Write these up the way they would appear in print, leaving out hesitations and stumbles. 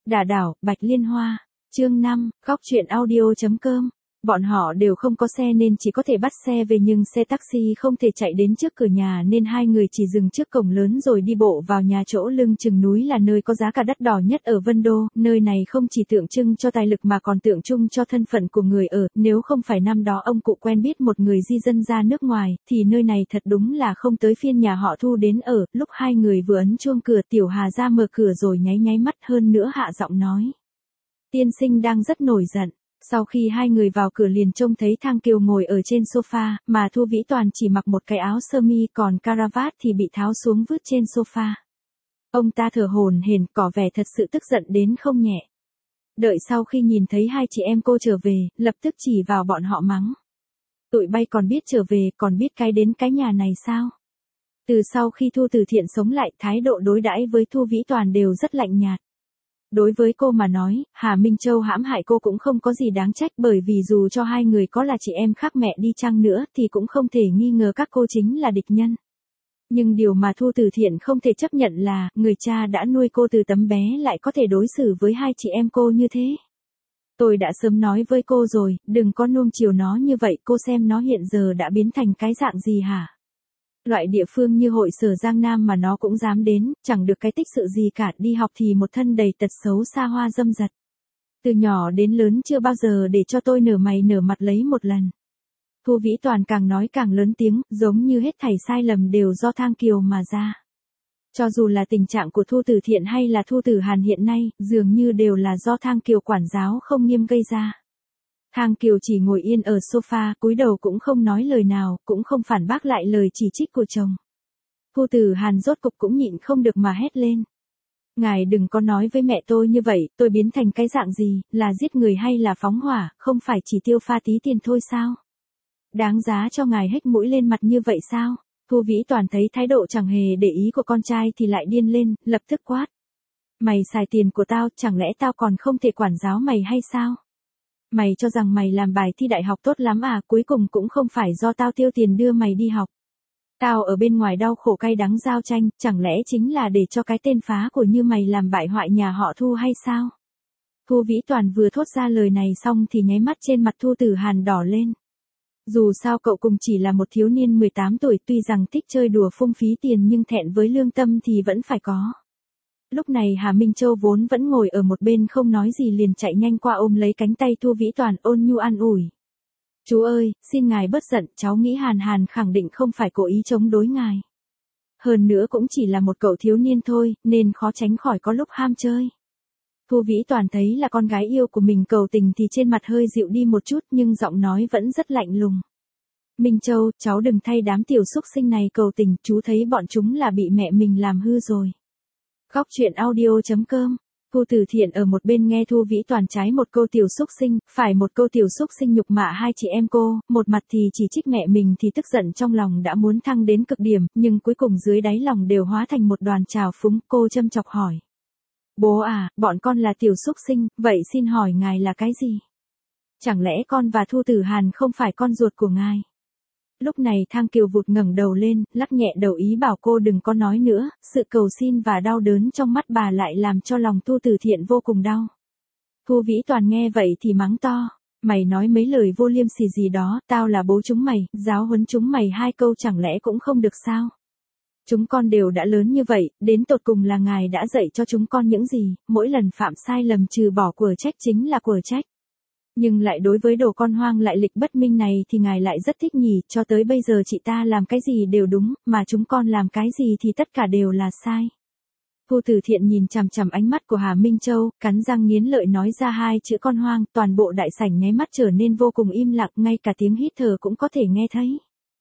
Đả đảo, Bạch Liên Hoa. Chương 5, góc truyện audio.com. Bọn họ đều không có xe nên chỉ có thể bắt xe về, nhưng xe taxi không thể chạy đến trước cửa nhà nên hai người chỉ dừng trước cổng lớn rồi đi bộ vào nhà. Chỗ lưng chừng núi là nơi có giá cả đắt đỏ nhất ở Vân Đô, nơi này không chỉ tượng trưng cho tài lực mà còn tượng trưng cho thân phận của người ở, nếu không phải năm đó ông cụ quen biết một người di dân ra nước ngoài, thì nơi này thật đúng là không tới phiên nhà họ Thu đến ở. Lúc hai người vừa ấn chuông cửa, Tiểu Hà ra mở cửa rồi nháy nháy mắt, hơn nữa hạ giọng nói: "Tiên sinh đang rất nổi giận." Sau khi hai người vào cửa liền trông thấy Thang Kiều ngồi ở trên sofa, mà Thu Vĩ Toàn chỉ mặc một cái áo sơ mi, còn caravat thì bị tháo xuống vứt trên sofa. Ông ta thở hổn hển, có vẻ thật sự tức giận đến không nhẹ. Đợi sau khi nhìn thấy hai chị em cô trở về, lập tức chỉ vào bọn họ mắng: "Tụi bay còn biết trở về, còn biết cái đến cái nhà này sao?" Từ sau khi Thu Từ Thiện sống lại, thái độ đối đãi với Thu Vĩ Toàn đều rất lạnh nhạt. Đối với cô mà nói, Hà Minh Châu hãm hại cô cũng không có gì đáng trách, bởi vì dù cho hai người có là chị em khác mẹ đi chăng nữa thì cũng không thể nghi ngờ các cô chính là địch nhân. Nhưng điều mà Thu Từ Thiện không thể chấp nhận là, người cha đã nuôi cô từ tấm bé lại có thể đối xử với hai chị em cô như thế. "Tôi đã sớm nói với cô rồi, đừng có nuông chiều nó như vậy, cô xem nó hiện giờ đã biến thành cái dạng gì hả? Loại địa phương như hội sở Giang Nam mà nó cũng dám đến, chẳng được cái tích sự gì cả, đi học thì một thân đầy tật xấu xa hoa dâm dật. Từ nhỏ đến lớn chưa bao giờ để cho tôi nở mày nở mặt lấy một lần." Thu Vĩ Toàn càng nói càng lớn tiếng, giống như hết thảy sai lầm đều do Thang Kiều mà ra. Cho dù là tình trạng của Thu Từ Thiện hay là Thu Tử Hàn hiện nay, dường như đều là do Thang Kiều quản giáo không nghiêm gây ra. Thang Kiều chỉ ngồi yên ở sofa, cúi đầu cũng không nói lời nào, cũng không phản bác lại lời chỉ trích của chồng. Thu Tử Hàn rốt cục cũng nhịn không được mà hét lên: "Ngài đừng có nói với mẹ tôi như vậy, tôi biến thành cái dạng gì, là giết người hay là phóng hỏa, không phải chỉ tiêu pha tí tiền thôi sao? Đáng giá cho ngài hếch mũi lên mặt như vậy sao?" Thu Vĩ Toàn thấy thái độ chẳng hề để ý của con trai thì lại điên lên, lập tức quát: "Mày xài tiền của tao, chẳng lẽ tao còn không thể quản giáo mày hay sao? Mày cho rằng mày làm bài thi đại học tốt lắm à, cuối cùng cũng không phải do tao tiêu tiền đưa mày đi học. Tao ở bên ngoài đau khổ cay đắng giao tranh, chẳng lẽ chính là để cho cái tên phá của như mày làm bại hoại nhà họ Thu hay sao?" Thu Vĩ Toàn vừa thốt ra lời này xong thì nháy mắt trên mặt Thu Tử Hàn đỏ lên. Dù sao cậu cùng chỉ là một thiếu niên 18 tuổi, tuy rằng thích chơi đùa phung phí tiền nhưng thẹn với lương tâm thì vẫn phải có. Lúc này Hà Minh Châu vốn vẫn ngồi ở một bên không nói gì liền chạy nhanh qua ôm lấy cánh tay Thu Vĩ Toàn, ôn nhu an ủi: "Chú ơi, xin ngài bớt giận, cháu nghĩ Hàn Hàn khẳng định không phải cố ý chống đối ngài. Hơn nữa cũng chỉ là một cậu thiếu niên thôi, nên khó tránh khỏi có lúc ham chơi." Thu Vĩ Toàn thấy là con gái yêu của mình cầu tình thì trên mặt hơi dịu đi một chút, nhưng giọng nói vẫn rất lạnh lùng: "Minh Châu, cháu đừng thay đám tiểu xúc sinh này cầu tình, chú thấy bọn chúng là bị mẹ mình làm hư rồi." Góc truyện audio.com. Thu Từ Thiện ở một bên nghe Thu Vĩ Toàn trái một câu tiểu xúc sinh, phải một câu tiểu xúc sinh nhục mạ hai chị em cô, một mặt thì chỉ trích mẹ mình thì tức giận trong lòng đã muốn thăng đến cực điểm, nhưng cuối cùng dưới đáy lòng đều hóa thành một đoàn trào phúng. Cô châm chọc hỏi: "Bố à, bọn con là tiểu xúc sinh, vậy xin hỏi ngài là cái gì? Chẳng lẽ con và Thu Tử Hàn không phải con ruột của ngài?" Lúc này Thang Kiều vụt ngẩng đầu lên, lắc nhẹ đầu ý bảo cô đừng có nói nữa, sự cầu xin và đau đớn trong mắt bà lại làm cho lòng Thu Từ Thiện vô cùng đau. Thu Vĩ Toàn nghe vậy thì mắng to: "Mày nói mấy lời vô liêm sỉ gì đó, tao là bố chúng mày, giáo huấn chúng mày hai câu chẳng lẽ cũng không được sao? Chúng con đều đã lớn như vậy, đến tột cùng là ngài đã dạy cho chúng con những gì, mỗi lần phạm sai lầm trừ bỏ của trách chính là của trách. Nhưng lại đối với đồ con hoang lại lịch bất minh này thì ngài lại rất thích nhỉ, cho tới bây giờ chị ta làm cái gì đều đúng, mà chúng con làm cái gì thì tất cả đều là sai." Thu Từ Thiện nhìn chằm chằm ánh mắt của Hà Minh Châu, cắn răng nghiến lợi nói ra hai chữ con hoang, toàn bộ đại sảnh nháy mắt trở nên vô cùng im lặng, ngay cả tiếng hít thở cũng có thể nghe thấy.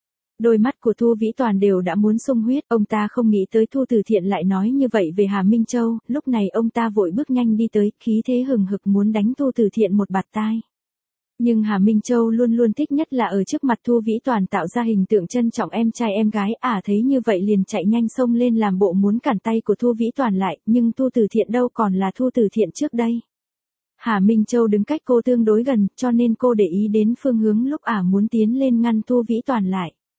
Đôi mắt của Thu Vĩ Toàn đều đã muốn sung huyết, ông ta không nghĩ tới Thu Từ Thiện lại nói như vậy về Hà Minh Châu, lúc này ông ta vội bước nhanh đi tới, khí thế hừng hực muốn đánh Thu Từ Thiện một bạt tai. Nhưng Hà Minh Châu luôn luôn thích nhất là ở trước mặt Thu Vĩ Toàn tạo ra hình tượng trân trọng em trai em gái, thấy như vậy liền chạy nhanh xông lên làm bộ muốn cản tay của Thu Vĩ Toàn lại, nhưng Thu Từ Thiện đâu còn là Thu Từ Thiện trước đây. Hà Minh Châu đứng cách cô tương đối gần, cho nên cô để ý đến phương hướng lúc muốn tiến lên ngăn Thu Vĩ Toàn lại.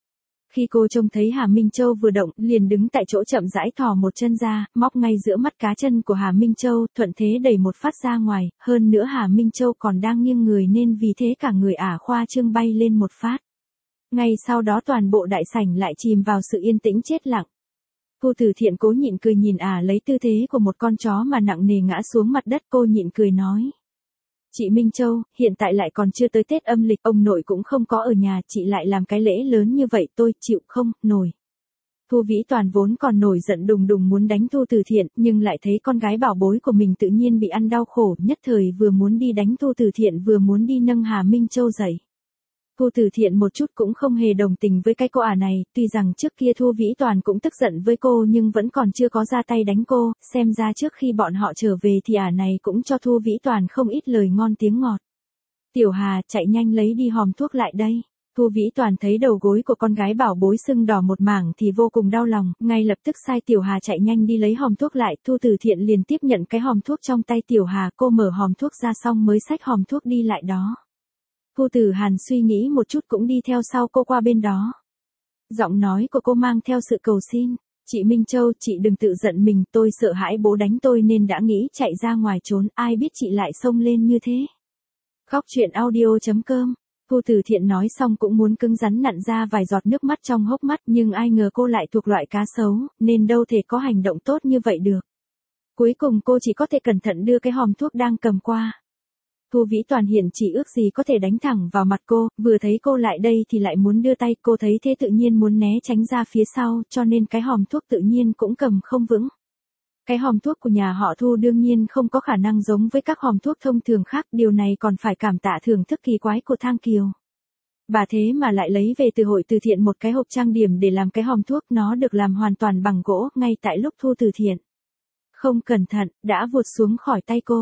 Khi cô trông thấy Hà Minh Châu vừa động, liền đứng tại chỗ chậm rãi thò một chân ra, móc ngay giữa mắt cá chân của Hà Minh Châu, thuận thế đẩy một phát ra ngoài, hơn nữa Hà Minh Châu còn đang nghiêng người nên vì thế cả người khoa trương bay lên một phát. Ngay sau đó toàn bộ đại sảnh lại chìm vào sự yên tĩnh chết lặng. Cô Từ Thiện cố nhịn cười nhìn lấy tư thế của một con chó mà nặng nề ngã xuống mặt đất, cô nhịn cười nói. Chị Minh Châu, hiện tại lại còn chưa tới Tết âm lịch, ông nội cũng không có ở nhà, chị lại làm cái lễ lớn như vậy tôi chịu không nổi. Thu Vĩ Toàn vốn còn nổi giận đùng đùng muốn đánh Thu Từ Thiện, nhưng lại thấy con gái bảo bối của mình tự nhiên bị ăn đau khổ, nhất thời vừa muốn đi đánh Thu Từ Thiện vừa muốn đi nâng Hà Minh Châu dậy. Thu Từ Thiện một chút cũng không hề đồng tình với cái cô này, tuy rằng trước kia Thu Vĩ Toàn cũng tức giận với cô nhưng vẫn còn chưa có ra tay đánh cô, xem ra trước khi bọn họ trở về thì này cũng cho Thu Vĩ Toàn không ít lời ngon tiếng ngọt. Tiểu Hà, chạy nhanh lấy đi hòm thuốc lại đây. Thu Vĩ Toàn thấy đầu gối của con gái bảo bối sưng đỏ một mảng thì vô cùng đau lòng, ngay lập tức sai Tiểu Hà chạy nhanh đi lấy hòm thuốc lại, Thu Từ Thiện liền tiếp nhận cái hòm thuốc trong tay Tiểu Hà, cô mở hòm thuốc ra xong mới xách hòm thuốc đi lại đó. Thu Tử Hàn suy nghĩ một chút cũng đi theo sau cô qua bên đó. Giọng nói của cô mang theo sự cầu xin. Chị Minh Châu, chị đừng tự giận mình, tôi sợ hãi bố đánh tôi nên đã nghĩ chạy ra ngoài trốn, ai biết chị lại xông lên như thế. Khóc chuyện audio.com. Thu Tử Thiện nói xong cũng muốn cứng rắn nặn ra vài giọt nước mắt trong hốc mắt nhưng ai ngờ cô lại thuộc loại cá sấu, nên đâu thể có hành động tốt như vậy được. Cuối cùng cô chỉ có thể cẩn thận đưa cái hòm thuốc đang cầm qua. Thu Vĩ Toàn hiện chỉ ước gì có thể đánh thẳng vào mặt cô, vừa thấy cô lại đây thì lại muốn đưa tay, cô thấy thế tự nhiên muốn né tránh ra phía sau, cho nên cái hòm thuốc tự nhiên cũng cầm không vững. Cái hòm thuốc của nhà họ Thu đương nhiên không có khả năng giống với các hòm thuốc thông thường khác, điều này còn phải cảm tạ thưởng thức kỳ quái của Thang Kiều. Bà thế mà lại lấy về từ hội từ thiện một cái hộp trang điểm để làm cái hòm thuốc, nó được làm hoàn toàn bằng gỗ, ngay tại lúc Thu từ thiện không cẩn thận, đã vụt xuống khỏi tay cô.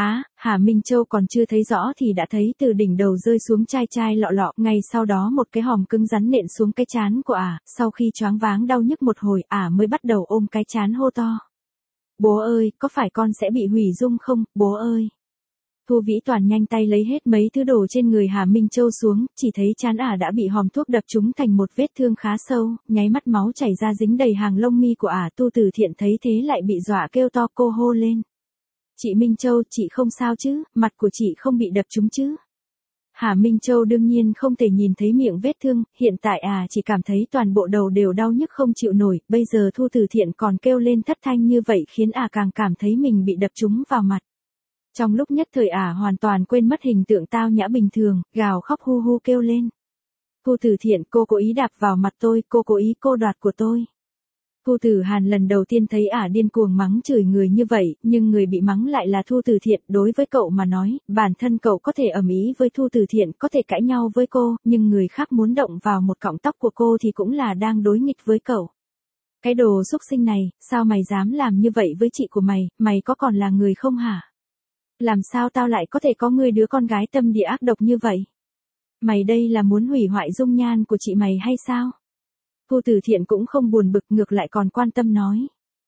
Hà Minh Châu còn chưa thấy rõ thì đã thấy từ đỉnh đầu rơi xuống chai chai lọ lọ, ngay sau đó một cái hòm cứng rắn nện xuống cái trán của sau khi choáng váng đau nhức một hồi, mới bắt đầu ôm cái trán hô to. Bố ơi, có phải con sẽ bị hủy dung không, bố ơi. Thu Vĩ Toàn nhanh tay lấy hết mấy thứ đồ trên người Hà Minh Châu xuống, chỉ thấy trán đã bị hòm thuốc đập trúng thành một vết thương khá sâu, nháy mắt máu chảy ra dính đầy hàng lông mi của Thu Từ Thiện thấy thế lại bị dọa kêu to, cô hô lên. Chị Minh Châu, chị không sao chứ, mặt của chị không bị đập trúng chứ. Hà Minh Châu đương nhiên không thể nhìn thấy miệng vết thương, hiện tại chỉ cảm thấy toàn bộ đầu đều đau nhức không chịu nổi, bây giờ Thu Từ Thiện còn kêu lên thất thanh như vậy khiến càng cảm thấy mình bị đập trúng vào mặt. Trong lúc nhất thời hoàn toàn quên mất hình tượng tao nhã bình thường, gào khóc hu hu kêu lên. Thu Từ Thiện, cô cố ý đạp vào mặt tôi, cô cố ý cô đoạt của tôi. Thu Tử Hàn lần đầu tiên thấy điên cuồng mắng chửi người như vậy, nhưng người bị mắng lại là Thu Từ Thiện, đối với cậu mà nói, bản thân cậu có thể ầm ĩ với Thu Từ Thiện, có thể cãi nhau với cô, nhưng người khác muốn động vào một cọng tóc của cô thì cũng là đang đối nghịch với cậu. Cái đồ xúc sinh này, sao mày dám làm như vậy với chị của mày có còn là người không hả? Làm sao tao lại có thể có người đứa con gái tâm địa ác độc như vậy? Mày đây là muốn hủy hoại dung nhan của chị mày hay sao? Thu Từ Thiện cũng không buồn bực, ngược lại còn quan tâm nói.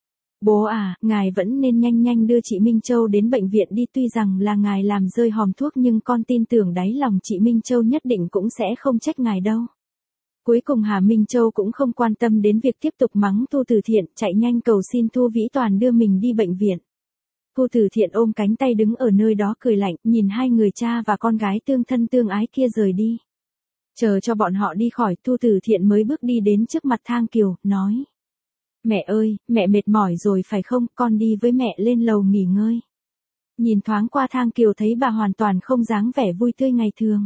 Bố ngài vẫn nên nhanh nhanh đưa chị Minh Châu đến bệnh viện đi, tuy rằng là ngài làm rơi hòm thuốc nhưng con tin tưởng đáy lòng chị Minh Châu nhất định cũng sẽ không trách ngài đâu. Cuối cùng Hà Minh Châu cũng không quan tâm đến việc tiếp tục mắng Thu Từ Thiện, chạy nhanh cầu xin Thu Vĩ Toàn đưa mình đi bệnh viện. Thu Từ Thiện ôm cánh tay đứng ở nơi đó cười lạnh, nhìn hai người cha và con gái tương thân tương ái kia rời đi. Chờ cho bọn họ đi khỏi, Thu Từ Thiện mới bước đi đến trước mặt Thang Kiều, nói. Mẹ ơi, mẹ mệt mỏi rồi phải không, con đi với mẹ lên lầu nghỉ ngơi. Nhìn thoáng qua Thang Kiều thấy bà hoàn toàn không dáng vẻ vui tươi ngày thường.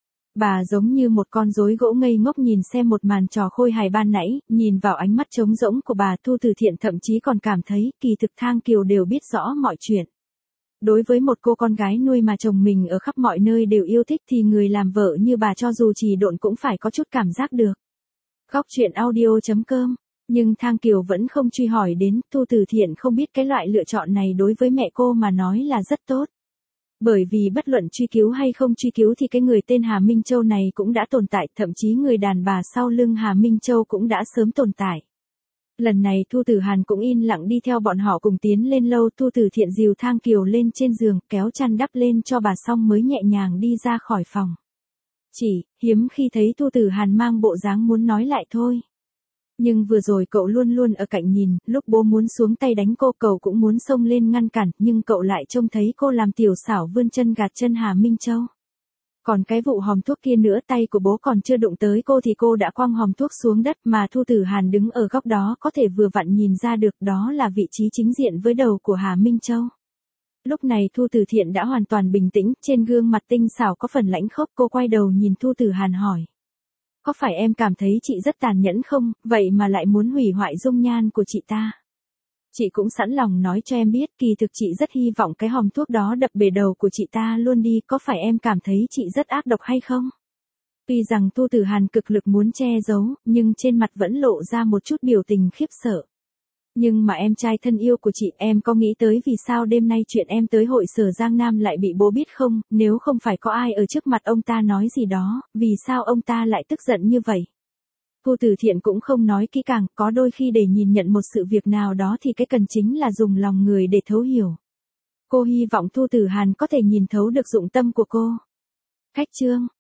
Bà giống như một con rối gỗ ngây ngốc nhìn xem một màn trò khôi hài ban nãy, nhìn vào ánh mắt trống rỗng của bà, Thu Từ Thiện thậm chí còn cảm thấy kỳ thực Thang Kiều đều biết rõ mọi chuyện. Đối với một cô con gái nuôi mà chồng mình ở khắp mọi nơi đều yêu thích thì người làm vợ như bà cho dù trì độn cũng phải có chút cảm giác được. Khóc chuyện audio.com. Nhưng Thang Kiều vẫn không truy hỏi đến, Thu Từ Thiện không biết cái loại lựa chọn này đối với mẹ cô mà nói là rất tốt. Bởi vì bất luận truy cứu hay không truy cứu thì cái người tên Hà Minh Châu này cũng đã tồn tại, thậm chí người đàn bà sau lưng Hà Minh Châu cũng đã sớm tồn tại. Lần này Thu Tử Hàn cũng yên lặng đi theo bọn họ cùng tiến lên lâu, Thu Từ Thiện dìu Thang Kiều lên trên giường, kéo chăn đắp lên cho bà xong mới nhẹ nhàng đi ra khỏi phòng. Chỉ, hiếm khi thấy Thu Tử Hàn mang bộ dáng muốn nói lại thôi. Nhưng vừa rồi cậu luôn luôn ở cạnh nhìn, lúc bố muốn xuống tay đánh cô cậu cũng muốn xông lên ngăn cản, nhưng cậu lại trông thấy cô làm tiểu xảo vươn chân gạt chân Hà Minh Châu. Còn cái vụ hòm thuốc kia nữa, tay của bố còn chưa đụng tới cô thì cô đã quăng hòm thuốc xuống đất, mà Thu Tử Hàn đứng ở góc đó có thể vừa vặn nhìn ra được đó là vị trí chính diện với đầu của Hà Minh Châu. Lúc này Thu Tử Thiện đã hoàn toàn bình tĩnh, trên gương mặt tinh xảo có phần lãnh khốc, cô quay đầu nhìn Thu Tử Hàn hỏi. Có phải em cảm thấy chị rất tàn nhẫn không, vậy mà lại muốn hủy hoại dung nhan của chị ta? Chị cũng sẵn lòng nói cho em biết, kỳ thực chị rất hy vọng cái hòm thuốc đó đập bể đầu của chị ta luôn đi, có phải em cảm thấy chị rất ác độc hay không? Tuy rằng Thu Tử Hàn cực lực muốn che giấu, nhưng trên mặt vẫn lộ ra một chút biểu tình khiếp sợ. Nhưng mà em trai thân yêu của chị, em có nghĩ tới vì sao đêm nay chuyện em tới hội sở Giang Nam lại bị bố biết không, nếu không phải có ai ở trước mặt ông ta nói gì đó, vì sao ông ta lại tức giận như vậy? Thu Tử Thiện cũng không nói kỹ càng, có đôi khi để nhìn nhận một sự việc nào đó thì cái cần chính là dùng lòng người để thấu hiểu. Cô hy vọng Thu Tử Hàn có thể nhìn thấu được dụng tâm của cô. Khách chương.